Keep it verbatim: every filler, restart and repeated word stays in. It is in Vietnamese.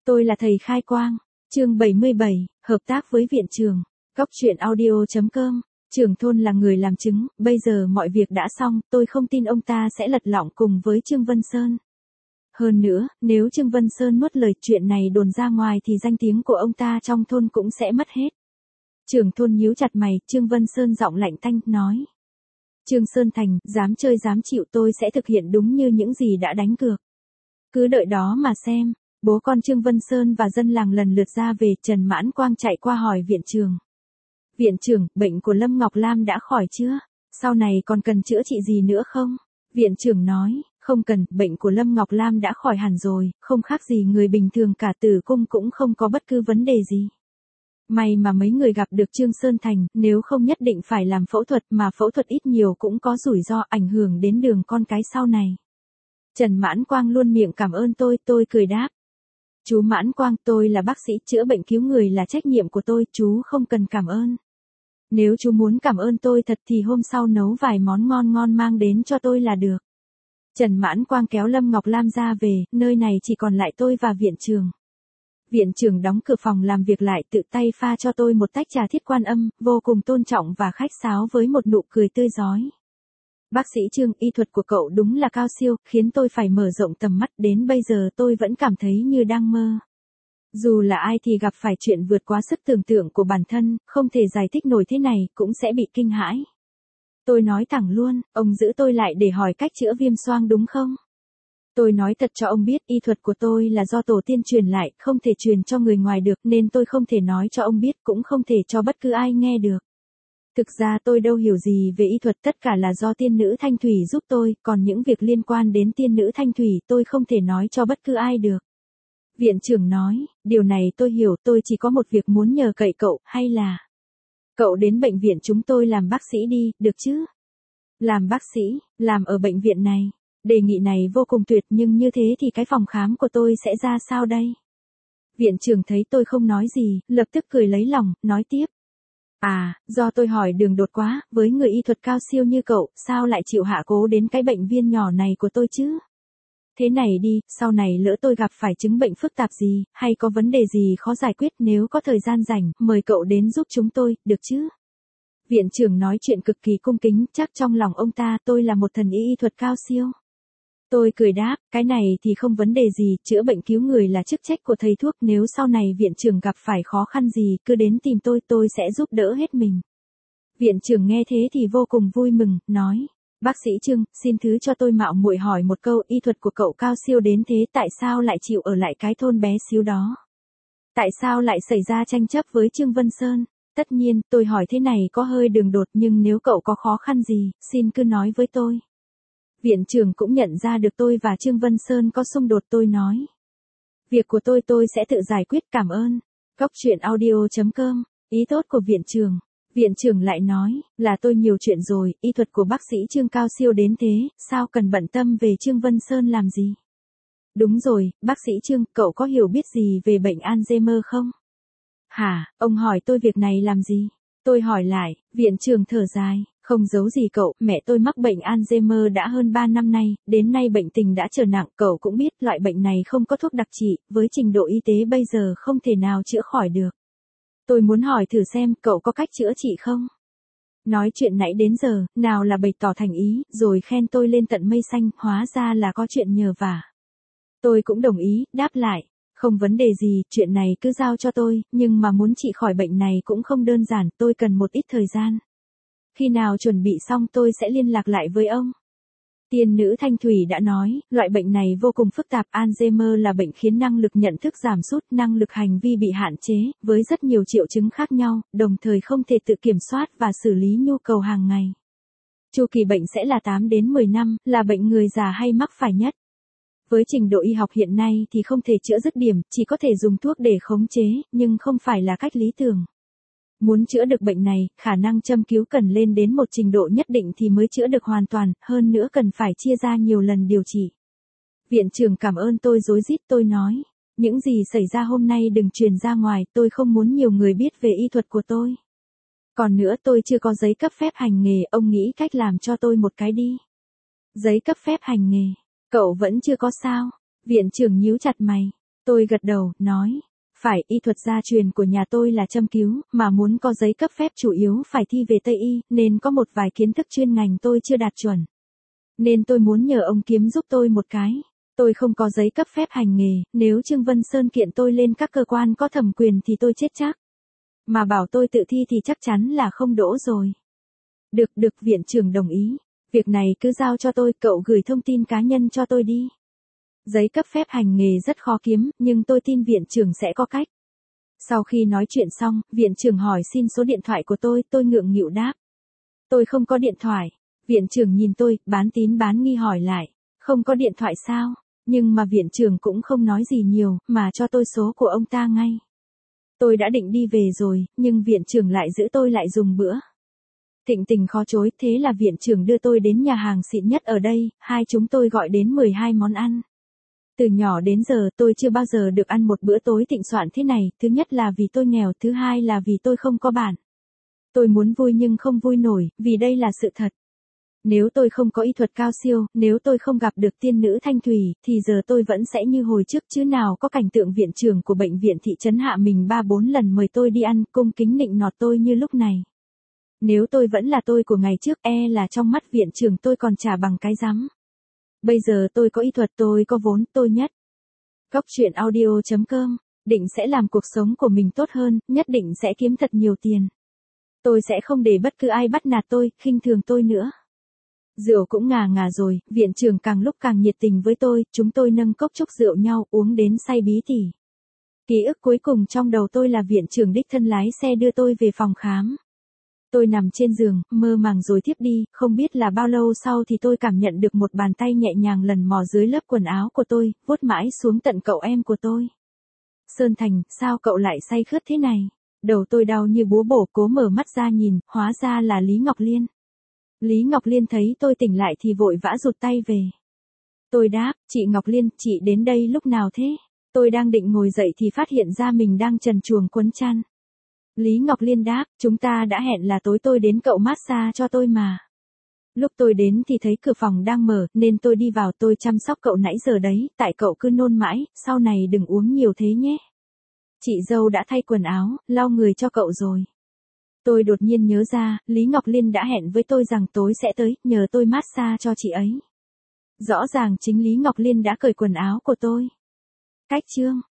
Tôi là thầy khai quang. Chương bảy mươi bảy, hợp tác với viện trưởng. Góc truyện audio chấm com. Trưởng thôn là người làm chứng, bây giờ mọi việc đã xong, tôi không tin ông ta sẽ lật lọng cùng với Trương Vân Sơn. Hơn nữa, nếu Trương Vân Sơn nuốt lời chuyện này đồn ra ngoài thì danh tiếng của ông ta trong thôn cũng sẽ mất hết. Trưởng thôn nhíu chặt mày, Trương Vân Sơn giọng lạnh tanh, nói. Trương Sơn Thành, dám chơi dám chịu, tôi sẽ thực hiện đúng như những gì đã đánh cược. Cứ đợi đó mà xem. Bố con Trương Vân Sơn và dân làng lần lượt ra về, Trần Mãn Quang chạy qua hỏi viện trưởng. Viện trưởng, bệnh của Lâm Ngọc Lam đã khỏi chưa? Sau này còn cần chữa trị gì nữa không? Viện trưởng nói, không cần, bệnh của Lâm Ngọc Lam đã khỏi hẳn rồi, không khác gì người bình thường cả, tử cung cũng không có bất cứ vấn đề gì. May mà mấy người gặp được Trương Sơn Thành, nếu không nhất định phải làm phẫu thuật, mà phẫu thuật ít nhiều cũng có rủi ro ảnh hưởng đến đường con cái sau này. Trần Mãn Quang luôn miệng cảm ơn tôi, tôi cười đáp. Chú Mãn Quang, tôi là bác sĩ, chữa bệnh cứu người là trách nhiệm của tôi, chú không cần cảm ơn. Nếu chú muốn cảm ơn tôi thật thì hôm sau nấu vài món ngon ngon mang đến cho tôi là được. Trần Mãn Quang kéo Lâm Ngọc Lam ra về, nơi này chỉ còn lại tôi và viện trưởng. Viện trưởng đóng cửa phòng làm việc lại, tự tay pha cho tôi một tách trà Thiết Quan Âm, vô cùng tôn trọng và khách sáo với một nụ cười tươi rói. Bác sĩ Trương, y thuật của cậu đúng là cao siêu, khiến tôi phải mở rộng tầm mắt, đến bây giờ tôi vẫn cảm thấy như đang mơ. Dù là ai thì gặp phải chuyện vượt quá sức tưởng tượng của bản thân, không thể giải thích nổi thế này, cũng sẽ bị kinh hãi. Tôi nói thẳng luôn, ông giữ tôi lại để hỏi cách chữa viêm xoang đúng không? Tôi nói thật cho ông biết, y thuật của tôi là do tổ tiên truyền lại, không thể truyền cho người ngoài được, nên tôi không thể nói cho ông biết, cũng không thể cho bất cứ ai nghe được. Thực ra tôi đâu hiểu gì về y thuật, tất cả là do tiên nữ Thanh Thủy giúp tôi, còn những việc liên quan đến tiên nữ Thanh Thủy tôi không thể nói cho bất cứ ai được. Viện trưởng nói, điều này tôi hiểu, tôi chỉ có một việc muốn nhờ cậy cậu, hay là cậu đến bệnh viện chúng tôi làm bác sĩ đi, được chứ? Làm bác sĩ, làm ở bệnh viện này. Đề nghị này vô cùng tuyệt, nhưng như thế thì cái phòng khám của tôi sẽ ra sao đây? Viện trưởng thấy tôi không nói gì, lập tức cười lấy lòng, nói tiếp. À, do tôi hỏi đường đột quá, với người y thuật cao siêu như cậu, sao lại chịu hạ cố đến cái bệnh viên nhỏ này của tôi chứ? Thế này đi, sau này lỡ tôi gặp phải chứng bệnh phức tạp gì, hay có vấn đề gì khó giải quyết, nếu có thời gian rảnh, mời cậu đến giúp chúng tôi, được chứ? Viện trưởng nói chuyện cực kỳ cung kính, chắc trong lòng ông ta tôi là một thần y y thuật cao siêu. Tôi cười đáp, cái này thì không vấn đề gì, chữa bệnh cứu người là chức trách của thầy thuốc, nếu sau này viện trưởng gặp phải khó khăn gì, cứ đến tìm tôi, tôi sẽ giúp đỡ hết mình. Viện trưởng nghe thế thì vô cùng vui mừng, nói, bác sĩ Trương, xin thứ cho tôi mạo muội hỏi một câu, y thuật của cậu cao siêu đến thế, tại sao lại chịu ở lại cái thôn bé xíu đó? Tại sao lại xảy ra tranh chấp với Trương Vân Sơn? Tất nhiên, tôi hỏi thế này có hơi đường đột, nhưng nếu cậu có khó khăn gì, xin cứ nói với tôi. Viện trưởng cũng nhận ra được tôi và Trương Vân Sơn có xung đột, tôi nói. Việc của tôi tôi sẽ tự giải quyết, cảm ơn. Góc truyện audio chấm com, ý tốt của viện trưởng. Viện trưởng lại nói, là tôi nhiều chuyện rồi, y thuật của bác sĩ Trương cao siêu đến thế, sao cần bận tâm về Trương Vân Sơn làm gì? Đúng rồi, bác sĩ Trương, cậu có hiểu biết gì về bệnh Alzheimer không? Hả, ông hỏi tôi việc này làm gì? Tôi hỏi lại, viện trưởng thở dài. Không giấu gì cậu, mẹ tôi mắc bệnh Alzheimer đã hơn ba năm nay, đến nay bệnh tình đã trở nặng, cậu cũng biết loại bệnh này không có thuốc đặc trị, với trình độ y tế bây giờ không thể nào chữa khỏi được. Tôi muốn hỏi thử xem cậu có cách chữa trị không? Nói chuyện nãy đến giờ, nào là bày tỏ thành ý, rồi khen tôi lên tận mây xanh, hóa ra là có chuyện nhờ vả. Tôi cũng đồng ý, đáp lại. Không vấn đề gì, chuyện này cứ giao cho tôi, nhưng mà muốn trị khỏi bệnh này cũng không đơn giản, tôi cần một ít thời gian. Khi nào chuẩn bị xong tôi sẽ liên lạc lại với ông. Tiên nữ Thanh Thủy đã nói, loại bệnh này vô cùng phức tạp, Alzheimer là bệnh khiến năng lực nhận thức giảm sút, năng lực hành vi bị hạn chế, với rất nhiều triệu chứng khác nhau, đồng thời không thể tự kiểm soát và xử lý nhu cầu hàng ngày. Chu kỳ bệnh sẽ là tám đến mười năm, là bệnh người già hay mắc phải nhất. Với trình độ y học hiện nay thì không thể chữa dứt điểm, chỉ có thể dùng thuốc để khống chế, nhưng không phải là cách lý tưởng. Muốn chữa được bệnh này, khả năng châm cứu cần lên đến một trình độ nhất định thì mới chữa được hoàn toàn, hơn nữa cần phải chia ra nhiều lần điều trị. Viện trưởng cảm ơn tôi rối rít, tôi nói. Những gì xảy ra hôm nay đừng truyền ra ngoài, tôi không muốn nhiều người biết về y thuật của tôi. Còn nữa tôi chưa có giấy cấp phép hành nghề, ông nghĩ cách làm cho tôi một cái đi. Giấy cấp phép hành nghề, cậu vẫn chưa có sao? Viện trưởng nhíu chặt mày. Tôi gật đầu, nói. Phải, y thuật gia truyền của nhà tôi là châm cứu, mà muốn có giấy cấp phép chủ yếu phải thi về Tây y, nên có một vài kiến thức chuyên ngành tôi chưa đạt chuẩn. Nên tôi muốn nhờ ông kiếm giúp tôi một cái. Tôi không có giấy cấp phép hành nghề, nếu Trương Vân Sơn kiện tôi lên các cơ quan có thẩm quyền thì tôi chết chắc. Mà bảo tôi tự thi thì chắc chắn là không đỗ rồi. Được, được, viện trưởng đồng ý. Việc này cứ giao cho tôi, cậu gửi thông tin cá nhân cho tôi đi. Giấy cấp phép hành nghề rất khó kiếm, nhưng tôi tin viện trưởng sẽ có cách. Sau khi nói chuyện xong, viện trưởng hỏi xin số điện thoại của tôi, tôi ngượng nghịu đáp. Tôi không có điện thoại. Viện trưởng nhìn tôi, bán tín bán nghi hỏi lại. Không có điện thoại sao? Nhưng mà viện trưởng cũng không nói gì nhiều, mà cho tôi số của ông ta ngay. Tôi đã định đi về rồi, nhưng viện trưởng lại giữ tôi lại dùng bữa. Thịnh tình khó chối, thế là viện trưởng đưa tôi đến nhà hàng xịn nhất ở đây, hai chúng tôi gọi đến mười hai món ăn. Từ nhỏ đến giờ tôi chưa bao giờ được ăn một bữa tối thịnh soạn thế này, thứ nhất là vì tôi nghèo, thứ hai là vì tôi không có bạn. Tôi muốn vui nhưng không vui nổi, vì đây là sự thật. Nếu tôi không có y thuật cao siêu, nếu tôi không gặp được tiên nữ Thanh Thủy, thì giờ tôi vẫn sẽ như hồi trước chứ nào có cảnh tượng viện trưởng của bệnh viện thị trấn hạ mình ba bốn lần mời tôi đi ăn, cung kính nịnh nọt tôi như lúc này. Nếu tôi vẫn là tôi của ngày trước, e là trong mắt viện trưởng tôi còn chả bằng cái rắm. Bây giờ tôi có y thuật, tôi có vốn, tôi nhất. Góc truyện audio chấm com, định sẽ làm cuộc sống của mình tốt hơn, nhất định sẽ kiếm thật nhiều tiền. Tôi sẽ không để bất cứ ai bắt nạt tôi, khinh thường tôi nữa. Rượu cũng ngà ngà rồi, viện trưởng càng lúc càng nhiệt tình với tôi, chúng tôi nâng cốc chúc rượu nhau, uống đến say bí tỉ. Ký ức cuối cùng trong đầu tôi là viện trưởng đích thân lái xe đưa tôi về phòng khám. Tôi nằm trên giường, mơ màng rồi thiếp đi, không biết là bao lâu sau thì tôi cảm nhận được một bàn tay nhẹ nhàng lần mò dưới lớp quần áo của tôi, vuốt mãi xuống tận cậu em của tôi. Sơn Thành, sao cậu lại say khướt thế này? Đầu tôi đau như búa bổ, cố mở mắt ra nhìn, hóa ra là Lý Ngọc Liên. Lý Ngọc Liên thấy tôi tỉnh lại thì vội vã rụt tay về. Tôi đáp, chị Ngọc Liên, chị đến đây lúc nào thế? Tôi đang định ngồi dậy thì phát hiện ra mình đang trần truồng quấn chăn. Lý Ngọc Liên đáp, chúng ta đã hẹn là tối tôi đến cậu massage cho tôi mà. Lúc tôi đến thì thấy cửa phòng đang mở, nên tôi đi vào, tôi chăm sóc cậu nãy giờ đấy, tại cậu cứ nôn mãi, sau này đừng uống nhiều thế nhé. Chị dâu đã thay quần áo, lau người cho cậu rồi. Tôi đột nhiên nhớ ra, Lý Ngọc Liên đã hẹn với tôi rằng tối sẽ tới, nhờ tôi massage cho chị ấy. Rõ ràng chính Lý Ngọc Liên đã cởi quần áo của tôi. Cách chương